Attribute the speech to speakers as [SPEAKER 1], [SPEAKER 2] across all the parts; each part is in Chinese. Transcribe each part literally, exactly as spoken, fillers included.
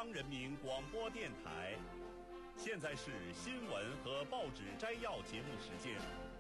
[SPEAKER 1] 央人民广播电台。现在是新闻和报纸摘要节目时间。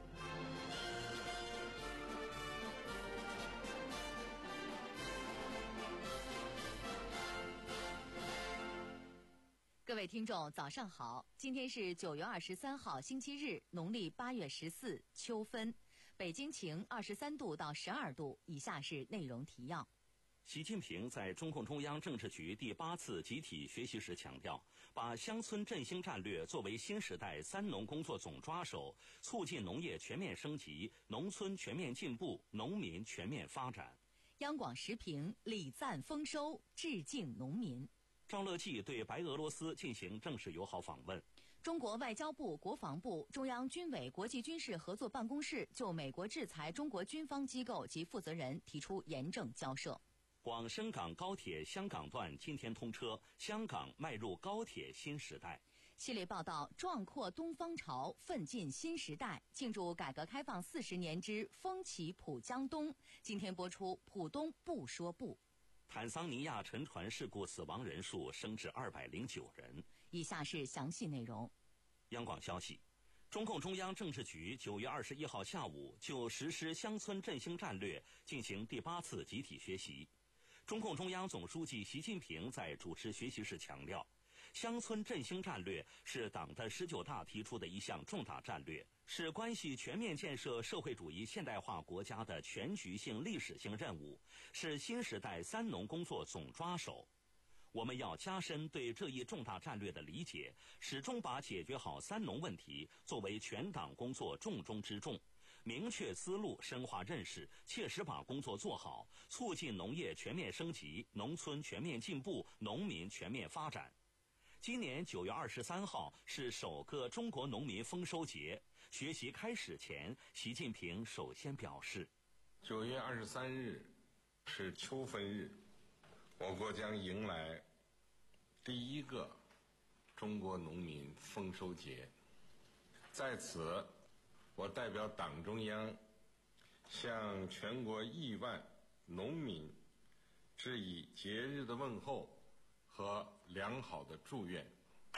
[SPEAKER 2] 各位听众早上好，今天是九月二十三号星期日，农历八月十四秋分，北京晴二十三度到十二度。以下是内容提要。
[SPEAKER 3] 习近平在中共中央政治局第八次集体学习时强调，把乡村振兴战略作为新时代三农工作总抓手，促进农业全面升级，农村全面进步，农民全面发展。
[SPEAKER 2] 央广时评礼赞丰收，致敬农民。
[SPEAKER 3] 赵乐际对白俄罗斯进行正式友好访问。
[SPEAKER 2] 中国外交部、国防部、中央军委国际军事合作办公室就美国制裁中国军方机构及负责人提出严正交涉。
[SPEAKER 3] 广深港高铁香港段今天通车，香港迈入高铁新时代。
[SPEAKER 2] 系列报道：壮阔东方潮，奋进新时代。庆祝改革开放四十年之风起浦江东。今天播出浦东不说不。
[SPEAKER 3] 坦桑尼亚沉船事故死亡人数升至二百零九人。
[SPEAKER 2] 以下是详细内容。
[SPEAKER 3] 央广消息，中共中央政治局九月二十一号下午就实施乡村振兴战略进行第八次集体学习。中共中央总书记习近平在主持学习时强调，乡村振兴战略是党的十九大提出的一项重大战略，是关系全面建设社会主义现代化国家的全局性历史性任务，是新时代三农工作总抓手。我们要加深对这一重大战略的理解，始终把解决好三农问题作为全党工作重中之重，明确思路，深化认识，切实把工作做好，促进农业全面升级，农村全面进步，农民全面发展。今年九月二十三号是首个中国农民丰收节。学习开始前，习近平首先表示，
[SPEAKER 4] 九月二十三日是秋分日，我国将迎来第一个中国农民丰收节。在此，我代表党中央向全国亿万农民致以节日的问候和良好的祝愿。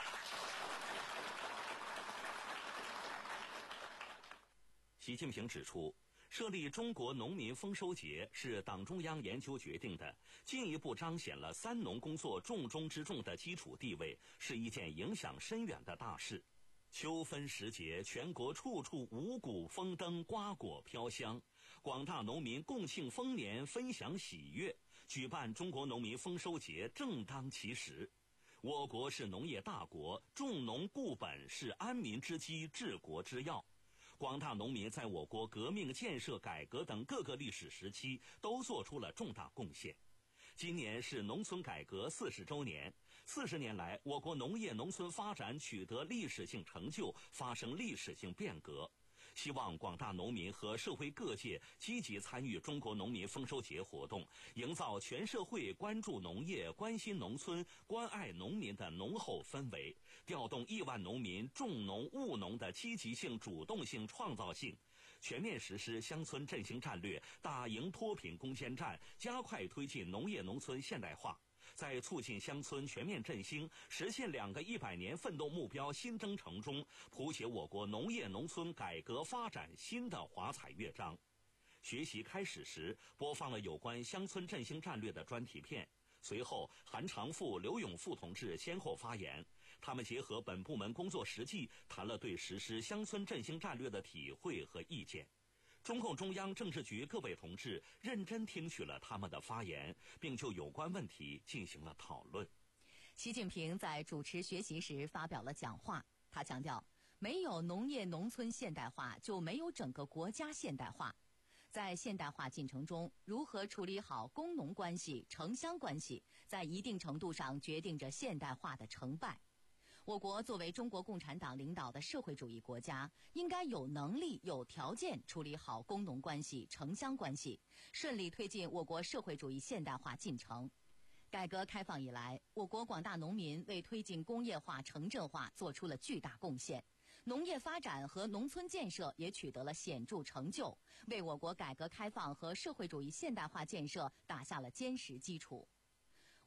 [SPEAKER 3] 习近平指出，设立中国农民丰收节是党中央研究决定的，进一步彰显了三农工作重中之重的基础地位，是一件影响深远的大事。秋分时节，全国处处五谷丰登，瓜果飘香，广大农民共庆丰年，分享喜悦，举办中国农民丰收节正当其时。我国是农业大国，重农固本是安民之基，治国之要。广大农民在我国革命、建设、改革等各个历史时期都做出了重大贡献。今年是农村改革四十周年，四十年来，我国农业农村发展取得历史性成就，发生历史性变革。希望广大农民和社会各界积极参与中国农民丰收节活动，营造全社会关注农业、关心农村、关爱农民的浓厚氛围，调动亿万农民重农务农的积极性、主动性、创造性，全面实施乡村振兴战略，打赢脱贫攻坚战，加快推进农业农村现代化，在促进乡村全面振兴、实现两个一百年奋斗目标新征程中，谱写我国农业农村改革发展新的华彩乐章。学习开始时，播放了有关乡村振兴战略的专题片。随后，韩长富、刘永富同志先后发言，他们结合本部门工作实际，谈了对实施乡村振兴战略的体会和意见。中共中央政治局各位同志认真听取了他们的发言，并就有关问题进行了讨论。
[SPEAKER 2] 习近平在主持学习时发表了讲话，他强调，没有农业农村现代化，就没有整个国家现代化。在现代化进程中，如何处理好工农关系、城乡关系，在一定程度上决定着现代化的成败。我国作为中国共产党领导的社会主义国家，应该有能力、有条件处理好工农关系、城乡关系，顺利推进我国社会主义现代化进程。改革开放以来，我国广大农民为推进工业化、城镇化做出了巨大贡献，农业发展和农村建设也取得了显著成就，为我国改革开放和社会主义现代化建设打下了坚实基础。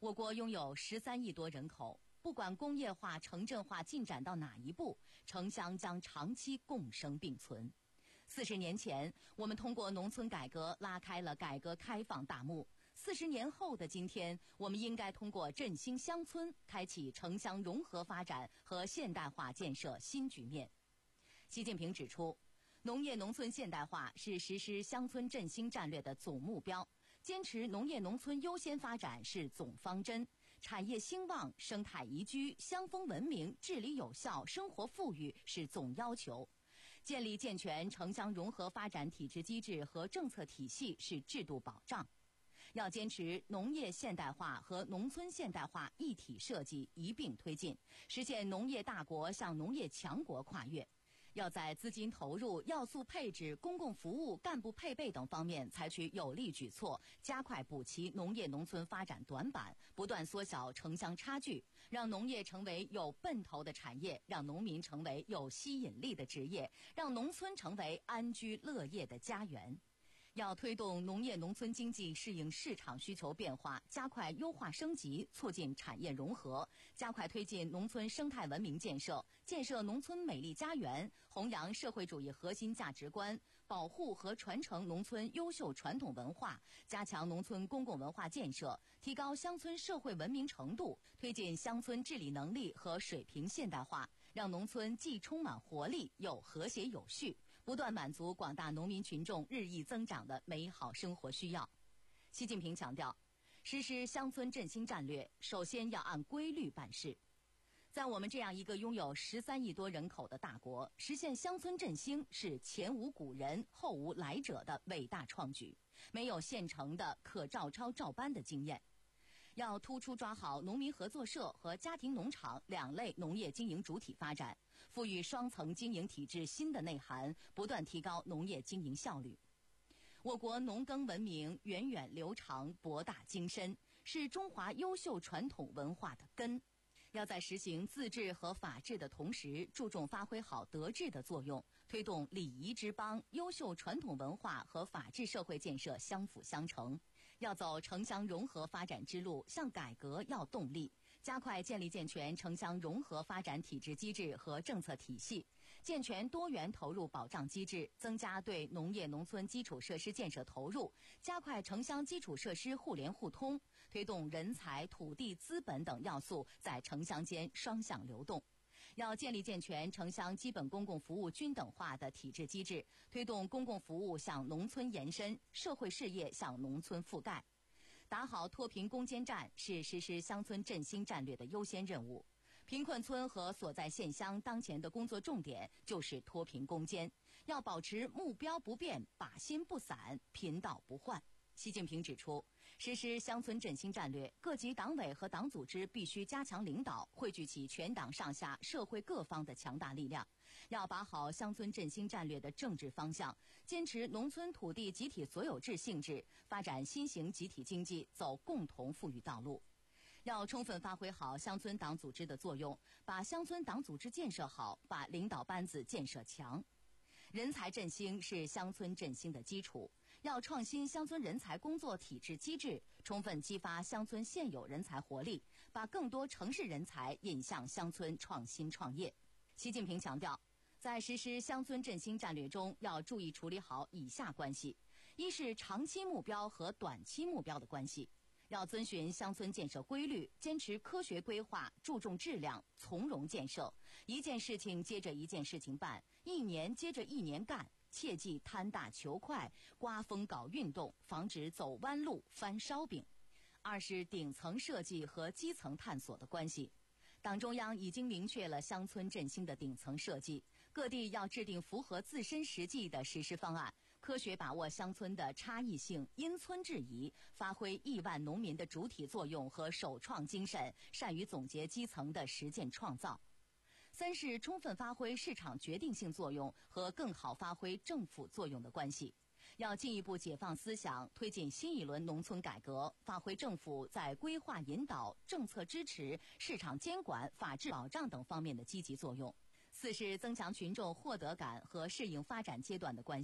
[SPEAKER 2] 我国拥有十三亿多人口，不管工业化、城镇化进展到哪一步，城乡将长期共生并存。四十年前，我们通过农村改革拉开了改革开放大幕。四十年后的今天，我们应该通过振兴乡村，开启城乡融合发展和现代化建设新局面。习近平指出，农业农村现代化是实施乡村振兴战略的总目标，坚持农业农村优先发展是总方针，产业兴旺、生态宜居、乡风文明、治理有效、生活富裕是总要求。建立健全城乡融合发展体制机制和政策体系是制度保障。要坚持农业现代化和农村现代化一体设计一并推进，实现农业大国向农业强国跨越。要在资金投入、要素配置、公共服务、干部配备等方面采取有力举措，加快补齐农业农村发展短板，不断缩小城乡差距，让农业成为有奔头的产业，让农民成为有吸引力的职业，让农村成为安居乐业的家园。要推动农业农村经济适应市场需求变化，加快优化升级，促进产业融合，加快推进农村生态文明建设，建设农村美丽家园，弘扬社会主义核心价值观，保护和传承农村优秀传统文化，加强农村公共文化建设，提高乡村社会文明程度，推进乡村治理能力和水平现代化，让农村既充满活力又和谐有序，不断满足广大农民群众日益增长的美好生活需要。习近平强调，实施乡村振兴战略，首先要按规律办事。在我们这样一个拥有十三亿多人口的大国，实现乡村振兴是前无古人后无来者的伟大创举，没有现成的可照抄照搬的经验。要突出抓好农民合作社和家庭农场两类农业经营主体发展，赋予双层经营体制新的内涵，不断提高农业经营效率。我国农耕文明源远流长、博大精深，是中华优秀传统文化的根。要在实行自治和法治的同时，注重发挥好德治的作用，推动礼仪之邦、优秀传统文化和法治社会建设相辅相成。要走城乡融合发展之路，向改革要动力，加快建立健全城乡融合发展体制机制和政策体系，健全多元投入保障机制，增加对农业农村基础设施建设投入，加快城乡基础设施互联互通，推动人才、土地、资本等要素在城乡间双向流动。要建立健全城乡基本公共服务均等化的体制机制，推动公共服务向农村延伸，社会事业向农村覆盖。打好脱贫攻坚战是实施乡村振兴战略的优先任务。贫困村和所在县乡当前的工作重点就是脱贫攻坚，要保持目标不变，靶心不散，贫道不换。习近平指出，实施乡村振兴战略，各级党委和党组织必须加强领导，汇聚起全党上下社会各方的强大力量，要把好乡村振兴战略的政治方向，坚持农村土地集体所有制性质，发展新型集体经济，走共同富裕道路。要充分发挥好乡村党组织的作用，把乡村党组织建设好，把领导班子建设强。人才振兴是乡村振兴的基础，要创新乡村人才工作体制机制，充分激发乡村现有人才活力，把更多城市人才引向乡村创新创业。习近平强调，在实施乡村振兴战略中，要注意处理好以下关系：一是长期目标和短期目标的关系。要遵循乡村建设规律，坚持科学规划，注重质量，从容建设，一件事情接着一件事情办，一年接着一年干，切忌贪大求快，刮风搞运动，防止走弯路翻烧饼。二是顶层设计和基层探索的关系。党中央已经明确了乡村振兴的顶层设计，各地要制定符合自身实际的实施方案，科学把握乡村的差异性，因村制宜，发挥亿万农民的主体作用和首创精神，善于总结基层的实践创造。三是充分发挥市场决定性作用和更好发挥政府作用的关系。要进一步解放思想，推进新一轮农村改革，发挥政府在规划引导、政策支持、市场监管、法治保障等方面的积极作用。四是增强群众获得感和适应发展阶段的关系，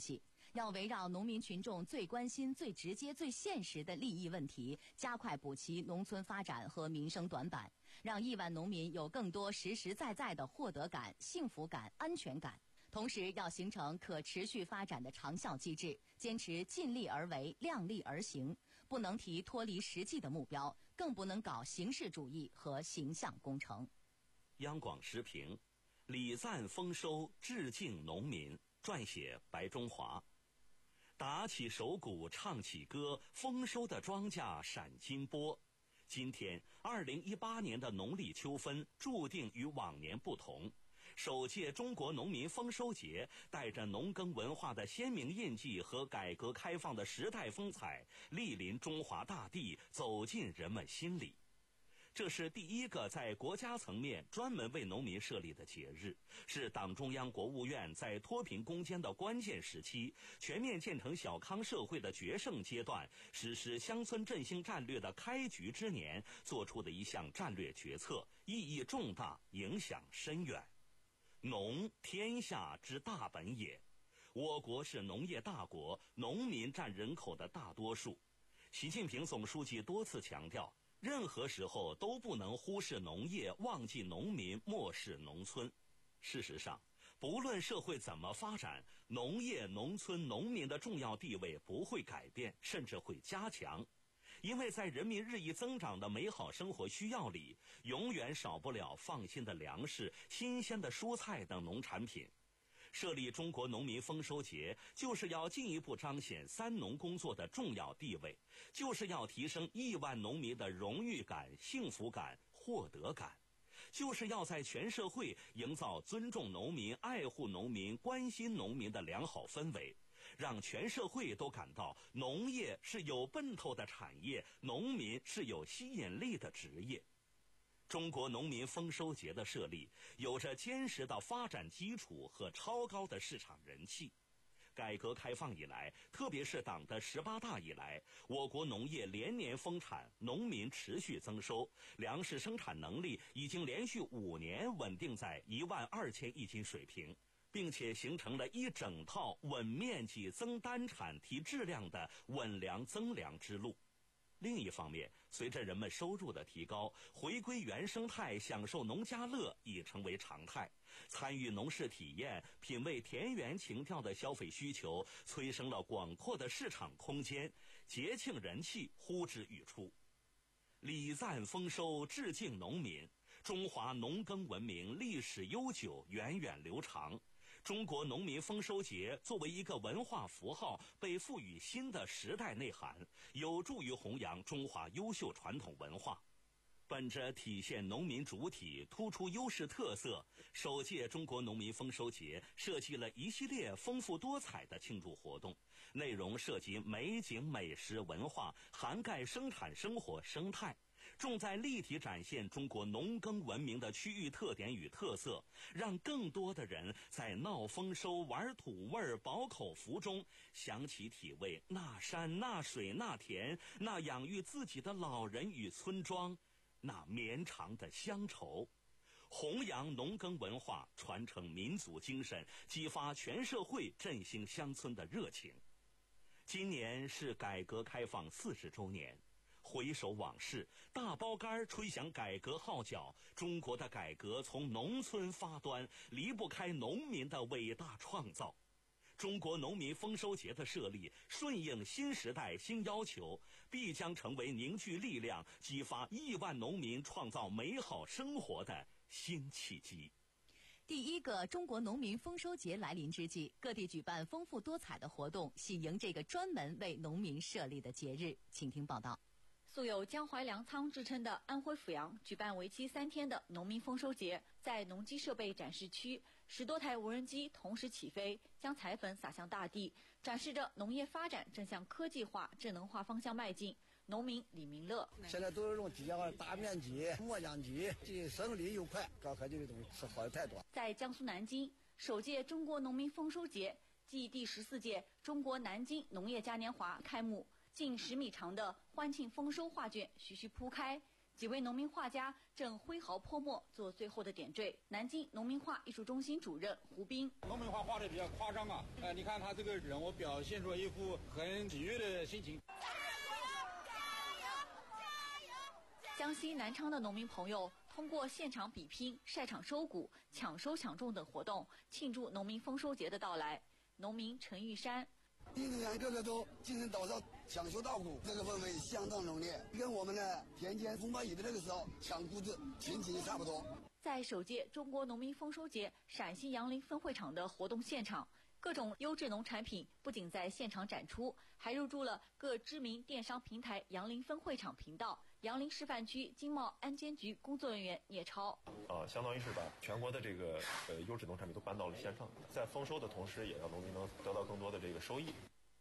[SPEAKER 2] 要围绕农民群众最关心、最直接、最现实的利益问题，加快补齐农村发展和民生短板，让亿万农民有更多实实在在的获得感、幸福感、安全感。同时，要形成可持续发展的长效机制，坚持尽力而为、量力而行，不能提脱离实际的目标，更不能搞形式主义和形象工程。
[SPEAKER 3] 央广时评：礼赞丰收，致敬农民。撰写白中华。打起手鼓，唱起歌，丰收的庄稼闪金波。今天，二零一八年的农历秋分注定与往年不同。首届中国农民丰收节带着农耕文化的鲜明印记和改革开放的时代风采，莅临中华大地，走进人们心里。这是第一个在国家层面专门为农民设立的节日，是党中央、国务院在脱贫攻坚的关键时期、全面建成小康社会的决胜阶段、实施乡村振兴战略的开局之年做出的一项战略决策，意义重大，影响深远。农，天下之大本也。我国是农业大国，农民占人口的大多数。习近平总书记多次强调，任何时候都不能忽视农业，忘记农民，漠视农村。事实上，不论社会怎么发展，农业、农村、农民的重要地位不会改变，甚至会加强。因为在人民日益增长的美好生活需要里，永远少不了放心的粮食、新鲜的蔬菜等农产品。设立中国农民丰收节，就是要进一步彰显三农工作的重要地位，就是要提升亿万农民的荣誉感、幸福感、获得感，就是要在全社会营造尊重农民、爱护农民、关心农民的良好氛围，让全社会都感到农业是有奔头的产业，农民是有吸引力的职业。中国农民丰收节的设立有着坚实的发展基础和超高的市场人气。改革开放以来，特别是党的十八大以来，我国农业连年丰产，农民持续增收，粮食生产能力已经连续五年稳定在一万二千亿斤水平，并且形成了一整套稳面积、增单产、提质量的稳粮增粮之路。另一方面，随着人们收入的提高，回归原生态、享受农家乐已成为常态。参与农事体验、品味田园情调的消费需求，催生了广阔的市场空间，节庆人气呼之欲出。礼赞丰收，致敬农民。中华农耕文明历史悠久，源远流长。中国农民丰收节作为一个文化符号，被赋予新的时代内涵，有助于弘扬中华优秀传统文化。本着体现农民主体、突出优势特色，首届中国农民丰收节设计了一系列丰富多彩的庆祝活动，内容涉及美景、美食、文化，涵盖生产生活、生态，重在立体展现中国农耕文明的区域特点与特色，让更多的人在闹丰收、玩土味、饱口福中，想起体味那山、那水、那田，那养育自己的老人与村庄，那绵长的乡愁。弘扬农耕文化，传承民族精神，激发全社会振兴乡村的热情。今年是改革开放四十周年，回首往事，大包杆吹响改革号角，中国的改革从农村发端，离不开农民的伟大创造。中国农民丰收节的设立，顺应新时代新要求，必将成为凝聚力量、激发亿万农民创造美好生活的新契机。
[SPEAKER 2] 第一个中国农民丰收节来临之际，各地举办丰富多彩的活动，喜迎这个专门为农民设立的节日。请听报道。
[SPEAKER 5] 素有江淮粮仓之称的安徽阜阳举办为期三天的农民丰收节，在农机设备展示区，十多台无人机同时起飞，将彩粉撒向大地，展示着农业发展正向科技化、智能化方向迈进。农民李明乐：
[SPEAKER 6] 现在都是用底下大面积、磨浆机，既省力又快，搞科技的东西是好的太多。
[SPEAKER 5] 在江苏南京，首届中国农民丰收节暨第十四届中国南京农业嘉年华开幕。近十米长的欢庆丰收画卷徐徐铺开， 几位农民画家正挥毫泼墨做最后的点缀。南京农民画艺术中心主任胡斌：
[SPEAKER 7] 农民画画的比较夸张啊，呃，你看他这个人物表现出一副很喜悦的心情。
[SPEAKER 5] 江西南昌的农民朋友通过现场比拼、晒场收谷、抢收抢种等活动，庆祝农民丰收节的到来。农民陈玉山：
[SPEAKER 6] 运动员个个都精神抖擞，抢收稻谷，这个氛围相当浓烈，跟我们的田间风暴雨的那个时候抢谷子情景差不多。
[SPEAKER 5] 在首届中国农民丰收节陕西杨林分会场的活动现场，各种优质农产品不仅在现场展出，还入驻了各知名电商平台杨林分会场频道。杨林示范区经贸安监局工作人员聂超：
[SPEAKER 8] 呃，相当于是把全国的这个呃优质农产品都搬到了线上，在丰收的同时，也让农民能得到更多的这个收益。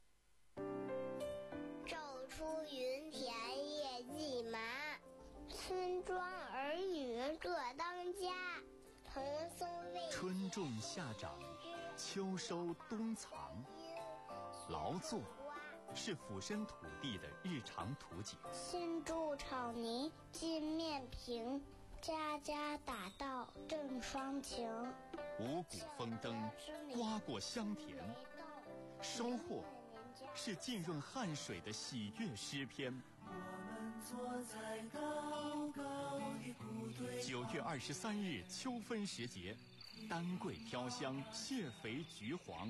[SPEAKER 9] 昼出耘田夜绩麻，村庄儿女各当家。蓬松未
[SPEAKER 10] 春种夏长，秋收冬藏，劳作是抚深土地的日常图景。
[SPEAKER 9] 新筑草泥尽面平，家家打稻正双情。
[SPEAKER 10] 五谷丰登，瓜过香甜，收获是浸润汗水的喜悦诗篇。九月二十三日秋分时节，丹桂飘香，蟹肥橘黄。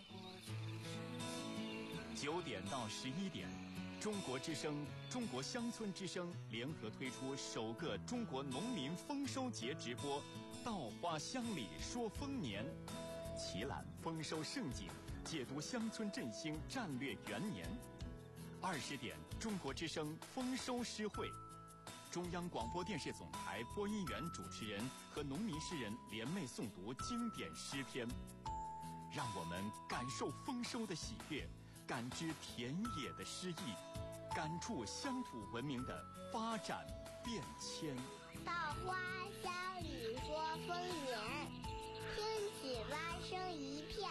[SPEAKER 10] 九点到十一点，中国之声、中国乡村之声联合推出首个中国农民丰收节直播，稻花乡里说丰年，齐览丰收盛景，解读乡村振兴战略元年。二十点，中国之声丰收诗会，中央广播电视总台播音员、主持人和农民诗人联袂诵读经典诗篇，让我们感受丰收的喜悦，感知田野的诗意，感触乡土文明的发展变迁。
[SPEAKER 9] 稻花香里说丰年，听起蛙声一片。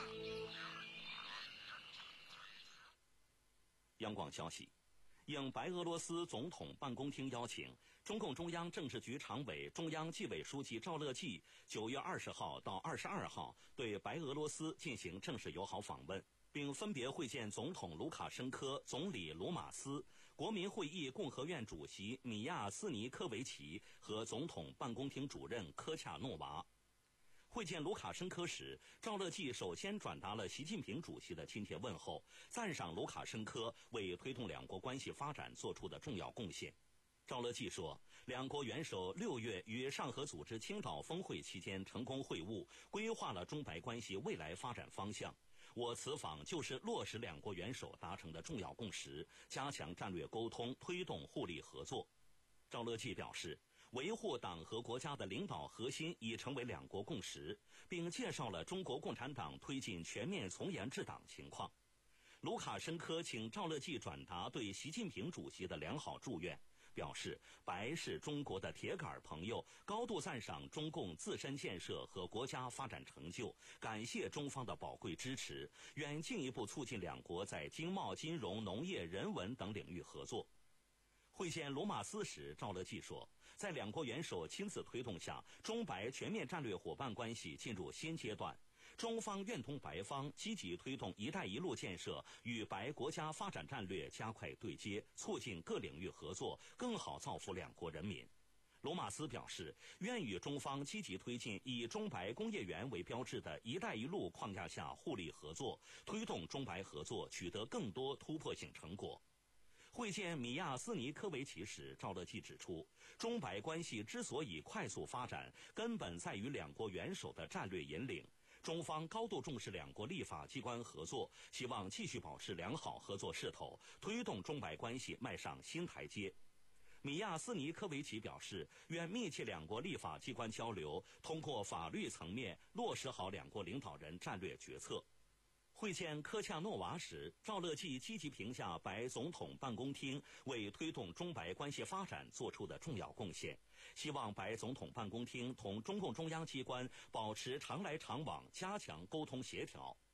[SPEAKER 3] 央广消息，应白俄罗斯总统办公厅邀请，中共中央政治局常委、中央纪委书记赵乐际九月二十号到二十二号对白俄罗斯进行正式友好访问，并分别会见总统卢卡申科、总理卢马斯、国民会议共和院主席米亚斯尼科维奇和总统办公厅主任科恰诺娃。会见卢卡申科时，赵乐际首先转达了习近平主席的亲切问候，赞赏卢卡申科为推动两国关系发展做出的重要贡献。赵乐际说，两国元首六月与上合组织青岛峰会期间成功会晤，规划了中白关系未来发展方向。我此访就是落实两国元首达成的重要共识，加强战略沟通，推动互利合作。赵乐际表示，维护党和国家的领导核心已成为两国共识，并介绍了中国共产党推进全面从严治党情况。卢卡申科请赵乐际转达对习近平主席的良好祝愿，表示白是中国的铁杆朋友，高度赞赏中共自身建设和国家发展成就，感谢中方的宝贵支持，愿进一步促进两国在经贸、金融、农业、人文等领域合作。会见卢马斯时，赵乐际说，在两国元首亲自推动下，中白全面战略伙伴关系进入新阶段。中方愿同白方积极推动“一带一路”建设与白国家发展战略加快对接，促进各领域合作，更好造福两国人民。卢马斯表示，愿与中方积极推进以中白工业园为标志的“一带一路”框架下互利合作，推动中白合作取得更多突破性成果。会见米亚斯尼科维奇时，赵乐际指出，中白关系之所以快速发展，根本在于两国元首的战略引领。中方高度重视两国立法机关合作，希望继续保持良好合作势头，推动中白关系迈上新台阶。米亚斯尼科维奇表示，愿密切两国立法机关交流，通过法律层面落实好两国领导人战略决策。会见科恰诺娃时，赵乐际积极评价白总统办公厅为推动中白关系发展做出的重要贡献，希望白总统办公厅同中共中央机关保持常来常往，加强沟通协调。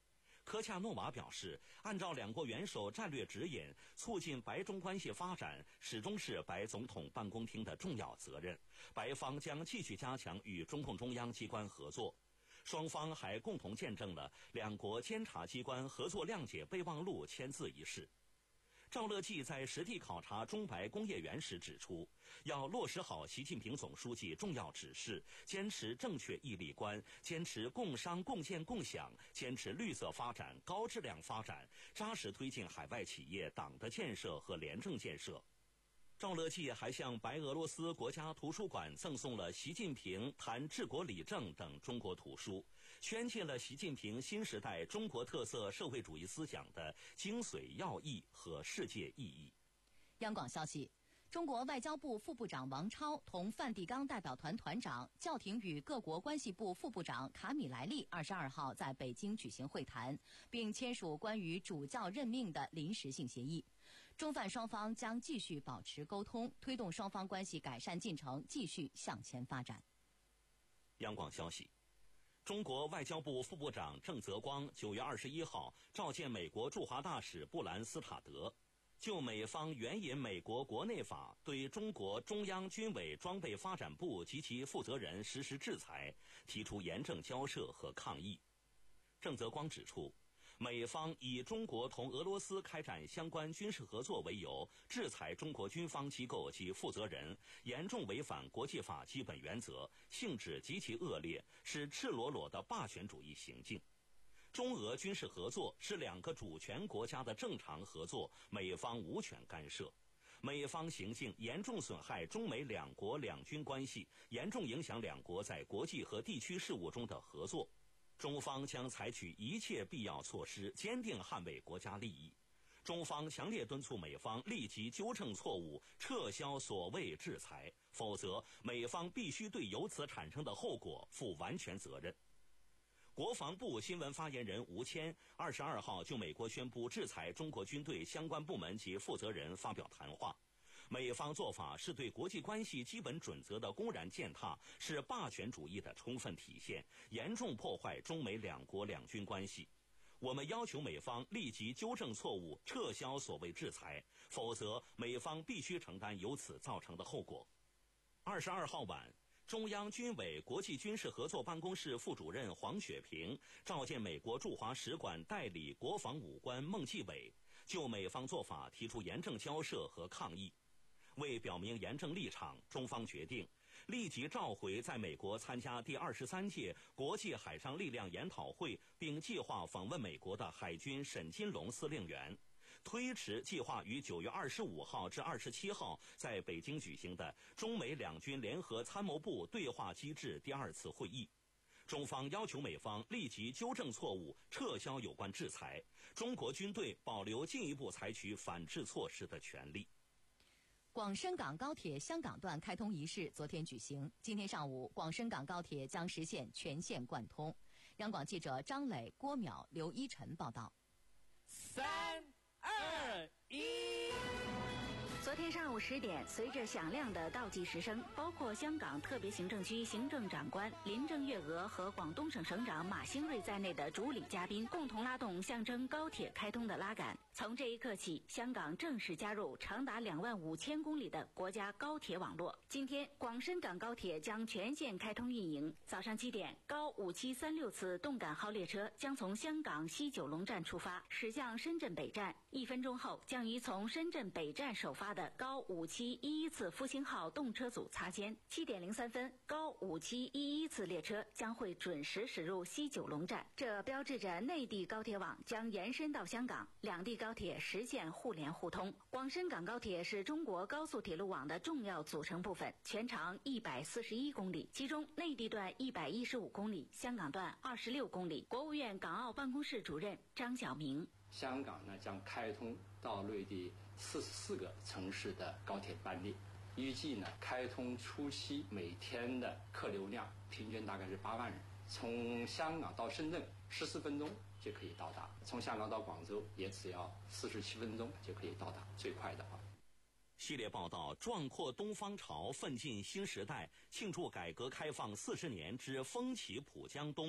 [SPEAKER 3] 科恰诺娃表示，按照两国元首战略指引，促进白中关系发展始终是白总统办公厅的重要责任。白方将继续加强与中共中央机关合作。双方还共同见证了两国监察机关合作谅解备忘录签字仪式。赵乐际在实地考察中白工业园时指出，要落实好习近平总书记重要指示，坚持正确毅力观，坚持共商共建共享，坚持绿色发展、高质量发展，扎实推进海外企业党的建设和廉政建设。赵乐际还向白俄罗斯国家图书馆赠送了《习近平谈治国理政》等中国图书，宣介了习近平新时代中国特色社会主义思想的精髓要义和世界意义。
[SPEAKER 2] 央广消息，中国外交部副部长王超同梵蒂冈代表团团长、教廷与各国关系部副部长卡米莱利二十二号在北京举行会谈，并签署关于主教任命的临时性协议。中梵双方将继续保持沟通，推动双方关系改善进程继续向前发展。
[SPEAKER 3] 央广消息，中国外交部副部长郑泽光九月二十一号召见美国驻华大使布兰斯塔德，就美方援引美国国内法对中国中央军委装备发展部及其负责人实施制裁，提出严正交涉和抗议。郑泽光指出，美方以中国同俄罗斯开展相关军事合作为由，制裁中国军方机构及负责人，严重违反国际法基本原则，性质极其恶劣，是赤裸裸的霸权主义行径。中俄军事合作是两个主权国家的正常合作，美方无权干涉。美方行径严重损害中美两国两军关系，严重影响两国在国际和地区事务中的合作。中方将采取一切必要措施，坚定捍卫国家利益。中方强烈敦促美方立即纠正错误，撤销所谓制裁，否则美方必须对由此产生的后果负完全责任。国防部新闻发言人吴谦二十二号就美国宣布制裁中国军队相关部门及负责人发表谈话。美方做法是对国际关系基本准则的公然践踏，是霸权主义的充分体现，严重破坏中美两国两军关系。我们要求美方立即纠正错误，撤销所谓制裁，否则美方必须承担由此造成的后果。二十二号晚，中央军委国际军事合作办公室副主任黄雪平召见美国驻华使馆代理国防武官孟继伟，就美方做法提出严正交涉和抗议。为表明严正立场，中方决定立即召回在美国参加第二十三届国际海上力量研讨会并计划访问美国的海军沈金龙司令员，推迟计划于九月二十五号至二十七号在北京举行的中美两军联合参谋部对话机制第二次会议。中方要求美方立即纠正错误，撤销有关制裁，中国军队保留进一步采取反制措施的权利。
[SPEAKER 2] 广深港高铁香港段开通仪式昨天举行，今天上午，广深港高铁将实现全线贯通。央广记者张磊、郭淼、刘一晨报道。
[SPEAKER 11] 三二一。
[SPEAKER 12] 昨天上午十点，随着响亮的倒计时声，包括香港特别行政区行政长官林郑月娥和广东省省长马兴瑞在内的主礼嘉宾共同拉动象征高铁开通的拉杆。从这一刻起，香港正式加入长达两万五千公里的国家高铁网络。今天，广深港高铁将全线开通运营。早上七点，高五七三六次动感号列车将从香港西九龙站出发，驶向深圳北站。一分钟后，将与从深圳北站首发的高五七一一次复兴号动车组擦肩。七点零三分，高五七一一次列车将会准时驶入西九龙站，这标志着内地高铁网将延伸到香港，两地高铁实现互联互通。广深港高铁是中国高速铁路网的重要组成部分，全长一百四十一公里，其中内地段一百一十五公里，香港段二十六公里。国务院港澳办公室主任张晓明，
[SPEAKER 13] 香港呢将开通到内地四十四个城市的高铁班列，预计呢开通初期每天的客流量平均大概是八万人，从香港到深圳十四分钟就可以到达，从香港到广州也只要四十七分钟就可以到达，最快的话。
[SPEAKER 3] 系列报道：壮阔东方潮，奋进新时代，庆祝改革开放四十年之风起浦江东。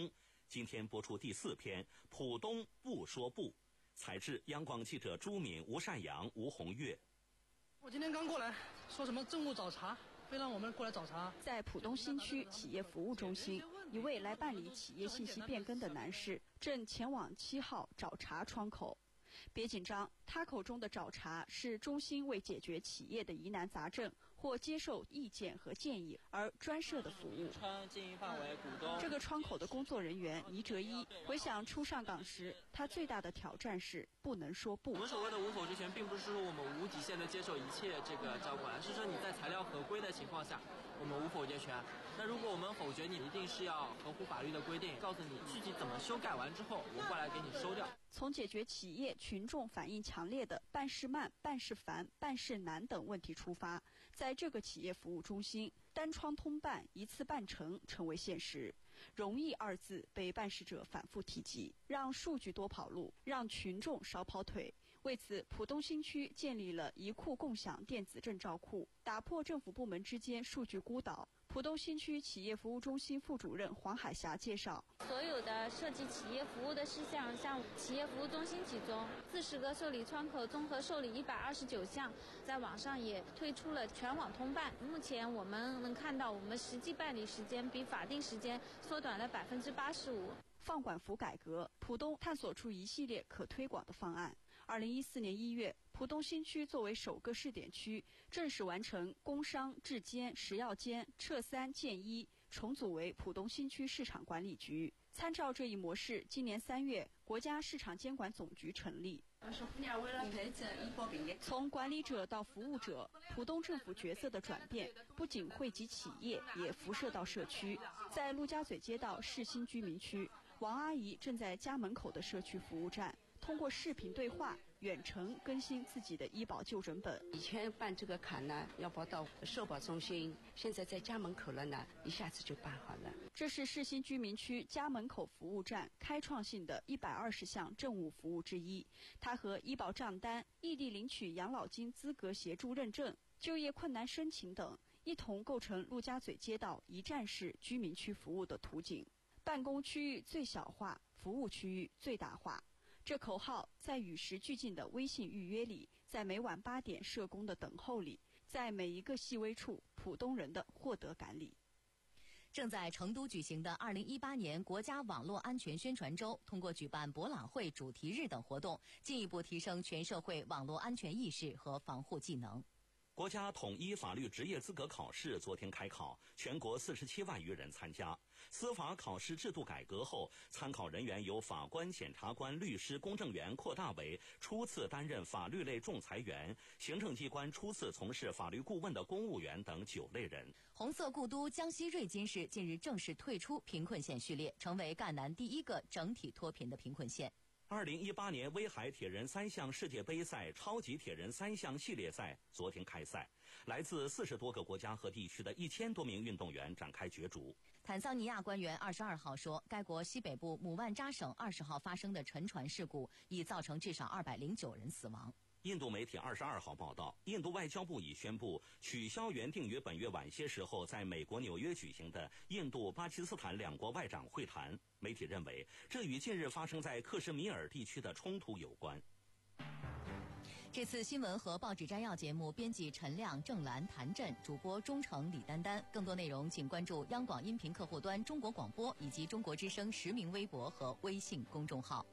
[SPEAKER 3] 今天播出第四篇《浦东不说不》，采制央广记者朱敏、吴善阳、吴红月。
[SPEAKER 14] 我今天刚过来，说什么政务找茬，非让我们过来找茬。
[SPEAKER 15] 在浦东新区企业服务中心，一位来办理企业信息变更的男士正前往七号找茬窗口。别紧张，他口中的找茬是中心为解决企业的疑难杂症或接受意见和建议而专设的服务。
[SPEAKER 11] 经营范围股东。
[SPEAKER 15] 这个窗口的工作人员倪哲一回想初上岗时，他最大的挑战是不能说不。
[SPEAKER 16] 我们所谓的无否决权，并不是说我们无底线的接受一切这个交管，而是说你在材料合规的情况下，我们无否决权。那如果我们否决你，一定是要合乎法律的规定，告诉你具体怎么修改完之后，我过来给你收掉。
[SPEAKER 15] 从解决企业群众反映强烈的办事慢、办事烦、办事难等问题出发，在这个企业服务中心，单窗通办、一次办成成为现实。容易二字被办事者反复提及，让数据多跑路，让群众少跑腿。为此，浦东新区建立了一库共享电子证照库，打破政府部门之间数据孤岛。浦东新区企业服务中心副主任黄海霞介绍，
[SPEAKER 17] 所有的涉及企业服务的事项向企业服务中心集中，四十个受理窗口综合受理一百二十九项，在网上也推出了全网通办。目前我们能看到，我们实际办理时间比法定时间缩短了百分之八十五。
[SPEAKER 15] 放管服改革，浦东探索出一系列可推广的方案。二零一四年一月，浦东新区作为首个试点区，正式完成工商、质监、食药监撤三建一，重组为浦东新区市场管理局。参照这一模式，今年三月，国家市场监管总局成立。从管理者到服务者，浦东政府角色的转变不仅惠及企业，也辐射到社区。在陆家嘴街道市新居民区，王阿姨正在家门口的社区服务站，通过视频对话远程更新自己的医保就诊本。
[SPEAKER 18] 以前办这个卡呢，要跑到社保中心，现在在家门口了呢，一下子就办好了。
[SPEAKER 15] 这是市新居民区家门口服务站开创性的一百二十项政务服务之一。它和医保账单、异地领取养老金资格协助认证、就业困难申请等，一同构成陆家嘴街道一站式居民区服务的图景。办公区域最小化，服务区域最大化。这口号在与时俱进的微信预约里，在每晚八点社工的等候里，在每一个细微处，浦东人的获得感里。
[SPEAKER 2] 正在成都举行的二零一八年国家网络安全宣传周，通过举办博览会、主题日等活动，进一步提升全社会网络安全意识和防护技能。
[SPEAKER 3] 国家统一法律职业资格考试昨天开考，全国四十七万余人参加。司法考试制度改革后，参考人员由法官、检察官、律师、公证员扩大为初次担任法律类仲裁员、行政机关初次从事法律顾问的公务员等九类人。
[SPEAKER 2] 红色故都江西瑞金市近日正式退出贫困县序列，成为赣南第一个整体脱贫的贫困县。
[SPEAKER 3] 二零一八年威海铁人三项世界杯赛超级铁人三项系列赛昨天开赛，来自四十多个国家和地区的一千多名运动员展开角逐。
[SPEAKER 2] 坦桑尼亚官员二十二号说，该国西北部姆万扎省二十号发生的沉船事故已造成至少二百零九人死亡。
[SPEAKER 3] 印度媒体二十二号报道，印度外交部已宣布取消原定于本月晚些时候在美国纽约举行的印度巴基斯坦两国外长会谈。媒体认为，这与近日发生在克什米尔地区的冲突有关。
[SPEAKER 2] 这次新闻和报纸摘要节目，编辑陈亮、郑兰、谭震，主播钟诚、李丹丹。更多内容请关注央广音频客户端中国广播以及中国之声实名微博和微信公众号。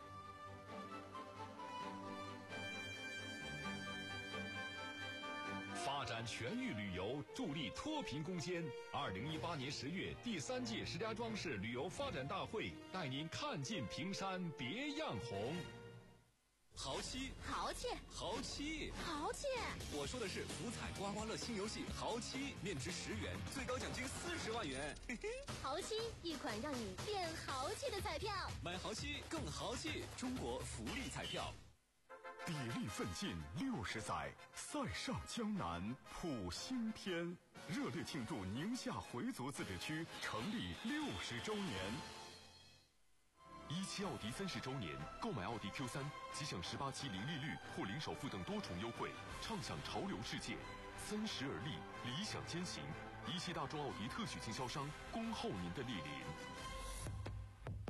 [SPEAKER 19] 发展全域旅游，助力脱贫攻坚。二零一八年十月，第三届石家庄市旅游发展大会带您看尽平山别样红。
[SPEAKER 20] 豪七，
[SPEAKER 21] 豪气，
[SPEAKER 20] 豪七，
[SPEAKER 21] 豪气！
[SPEAKER 20] 我说的是福彩刮刮乐新游戏豪七，面值十元，最高奖金四十万元。嘿嘿，
[SPEAKER 21] 豪七，一款让你变豪气的彩票。
[SPEAKER 20] 买豪七更豪气，中国福利彩票。
[SPEAKER 22] 砥砺奋进六十载，塞上江南谱新篇。热烈庆祝宁夏回族自治区成立六十周年。一期奥迪三十周年，购买奥迪 Q 三即享十八期零利率或零首付等多重优惠，畅享潮流世界。三十而立，理想先行。一汽大众奥迪特许经销商恭候您的莅临。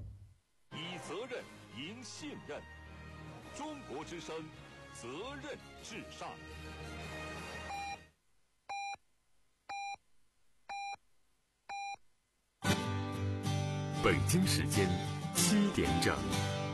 [SPEAKER 19] 责任赢信任。中国之声，责任至上。
[SPEAKER 22] 北京时间七点整。